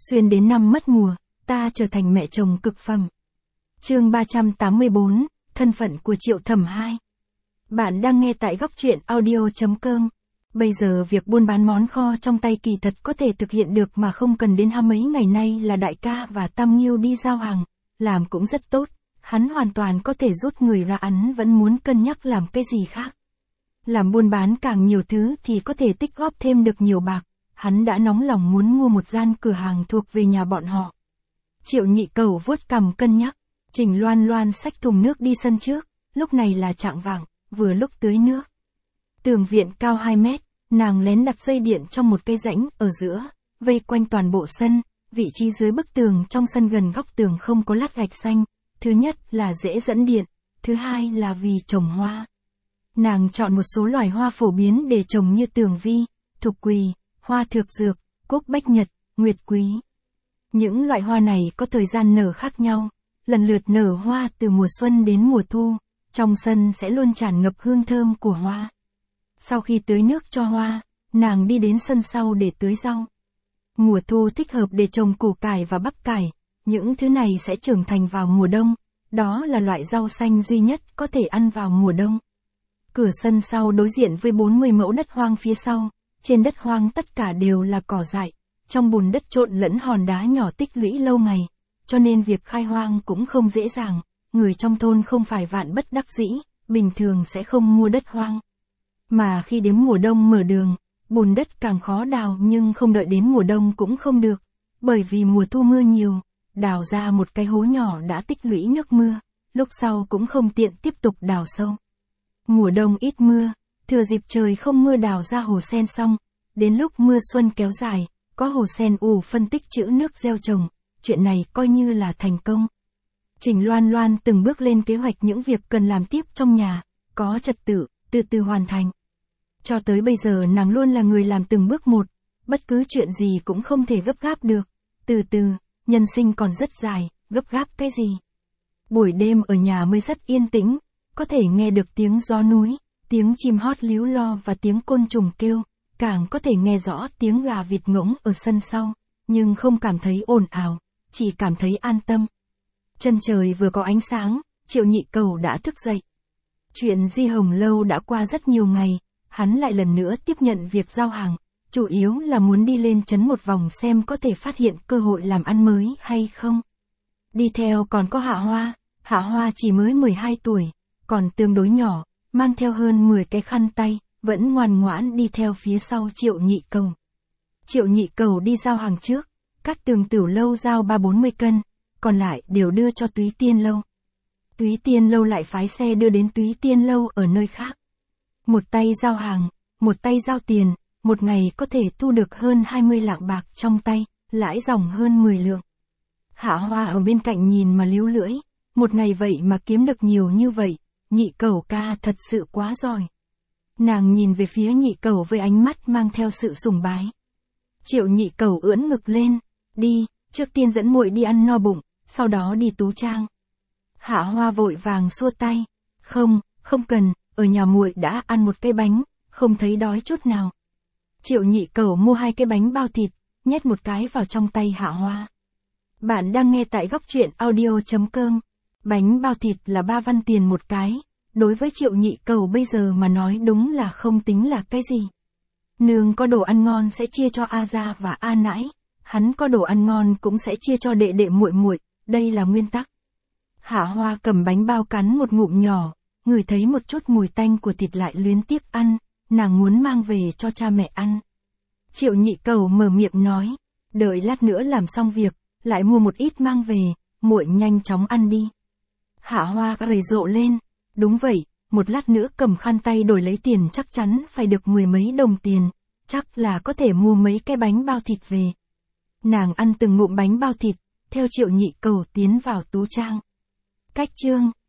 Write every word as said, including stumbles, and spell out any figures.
Xuyên đến năm mất mùa, ta trở thành mẹ chồng cực phẩm. Chương ba trăm tám mươi bốn, thân phận của Triệu Thẩm hai. Bạn đang nghe tại góc truyện audio chấm com. Bây giờ việc buôn bán món kho trong tay kỳ thật có thể thực hiện được mà không cần đến hai mấy ngày nay là đại ca và Tam Nghiêu đi giao hàng, làm cũng rất tốt, hắn hoàn toàn có thể rút người ra, hắn vẫn muốn cân nhắc làm cái gì khác. Làm buôn bán càng nhiều thứ thì có thể tích góp thêm được nhiều bạc, hắn đã nóng lòng muốn mua một gian cửa hàng thuộc về nhà bọn họ. Triệu Nhị Cẩu vuốt cằm cân nhắc, Trình Loan Loan xách thùng nước đi sân trước, lúc này là chạng vạng, vừa lúc tưới nước. Tường viện cao hai mét, nàng lén đặt dây điện trong một cây rãnh ở giữa, vây quanh toàn bộ sân, vị trí dưới bức tường trong sân gần góc tường không có lát gạch xanh, thứ nhất là dễ dẫn điện, thứ hai là vì trồng hoa. Nàng chọn một số loài hoa phổ biến để trồng như tường vi, thục quỳ, hoa thược dược, cúc bách nhật, nguyệt quý. Những loại hoa này có thời gian nở khác nhau, lần lượt nở hoa từ mùa xuân đến mùa thu, trong sân sẽ luôn tràn ngập hương thơm của hoa. Sau khi tưới nước cho hoa, nàng đi đến sân sau để tưới rau. Mùa thu thích hợp để trồng củ cải và bắp cải, những thứ này sẽ trưởng thành vào mùa đông, đó là loại rau xanh duy nhất có thể ăn vào mùa đông. Cửa sân sau đối diện với bốn mươi mẫu đất hoang phía sau, trên đất hoang tất cả đều là cỏ dại, trong bùn đất trộn lẫn hòn đá nhỏ tích lũy lâu ngày, cho nên việc khai hoang cũng không dễ dàng, người trong thôn không phải vạn bất đắc dĩ, bình thường sẽ không mua đất hoang. Mà khi đến mùa đông mở đường, bùn đất càng khó đào nhưng không đợi đến mùa đông cũng không được, bởi vì mùa thu mưa nhiều, đào ra một cái hố nhỏ đã tích lũy nước mưa, lúc sau cũng không tiện tiếp tục đào sâu. Mùa đông ít mưa, thừa dịp trời không mưa đào ra hồ sen xong, đến lúc mưa xuân kéo dài, có hồ sen ủ phân tích trữ nước gieo trồng, chuyện này coi như là thành công. Trình Loan Loan từng bước lên kế hoạch những việc cần làm tiếp trong nhà, có trật tự, từ từ hoàn thành. Cho tới bây giờ nàng luôn là người làm từng bước một, bất cứ chuyện gì cũng không thể gấp gáp được, từ từ, nhân sinh còn rất dài, gấp gáp cái gì. Buổi đêm ở nhà mới rất yên tĩnh, có thể nghe được tiếng gió núi, tiếng chim hót líu lo và tiếng côn trùng kêu, càng có thể nghe rõ tiếng gà vịt ngỗng ở sân sau, nhưng không cảm thấy ồn ào, chỉ cảm thấy an tâm. Chân trời vừa có ánh sáng, Triệu Nhị Cẩu đã thức dậy. Chuyện Di Hồng Lâu đã qua rất nhiều ngày, hắn lại lần nữa tiếp nhận việc giao hàng, chủ yếu là muốn đi lên trấn một vòng xem có thể phát hiện cơ hội làm ăn mới hay không. Đi theo còn có Hạ Hoa, Hạ Hoa chỉ mới mười hai tuổi, còn tương đối nhỏ, mang theo hơn mười cái khăn tay, vẫn ngoan ngoãn đi theo phía sau Triệu Nhị Cẩu. Triệu Nhị Cẩu đi giao hàng trước, Cát Tường Tửu Lâu giao ba bốn mươi cân, còn lại đều đưa cho Túy Tiên Lâu. Túy Tiên Lâu lại phái xe đưa đến Túy Tiên Lâu ở nơi khác. Một tay giao hàng, một tay giao tiền, một ngày có thể thu được hơn hai mươi lạng bạc trong tay, lãi dòng hơn mười lượng. Hạ Hoa ở bên cạnh nhìn mà líu lưỡi, một ngày vậy mà kiếm được nhiều như vậy, Nhị Cẩu ca thật sự quá giỏi. Nàng nhìn về phía Nhị Cẩu với ánh mắt mang theo sự sùng bái. Triệu Nhị Cẩu ưỡn ngực lên, đi, trước tiên dẫn muội đi ăn no bụng, sau đó đi tú trang. Hạ Hoa vội vàng xua tay, không, không cần, ở nhà muội đã ăn một cái bánh, không thấy đói chút nào. Triệu Nhị Cẩu mua hai cái bánh bao thịt, nhét một cái vào trong tay Hạ Hoa. Bạn đang nghe tại góc truyện audio chấm com. Bánh bao thịt là ba văn tiền một cái, đối với Triệu Nhị Cẩu bây giờ mà nói đúng là không tính là cái gì. Nương có đồ ăn ngon sẽ chia cho A Gia và A Nãi, hắn có đồ ăn ngon cũng sẽ chia cho đệ đệ muội muội, đây là nguyên tắc. Hạ Hoa cầm bánh bao cắn một ngụm nhỏ, ngửi thấy một chút mùi tanh của thịt lại luyến tiếc ăn, nàng muốn mang về cho cha mẹ ăn. Triệu Nhị Cẩu mở miệng nói, đợi lát nữa làm xong việc, lại mua một ít mang về, muội nhanh chóng ăn đi. Hạ Hoa cười rộ lên, đúng vậy, một lát nữa cầm khăn tay đổi lấy tiền chắc chắn phải được mười mấy đồng tiền, chắc là có thể mua mấy cái bánh bao thịt về. Nàng ăn từng ngụm bánh bao thịt, theo Triệu Nhị Cẩu tiến vào tú trang. Cách chương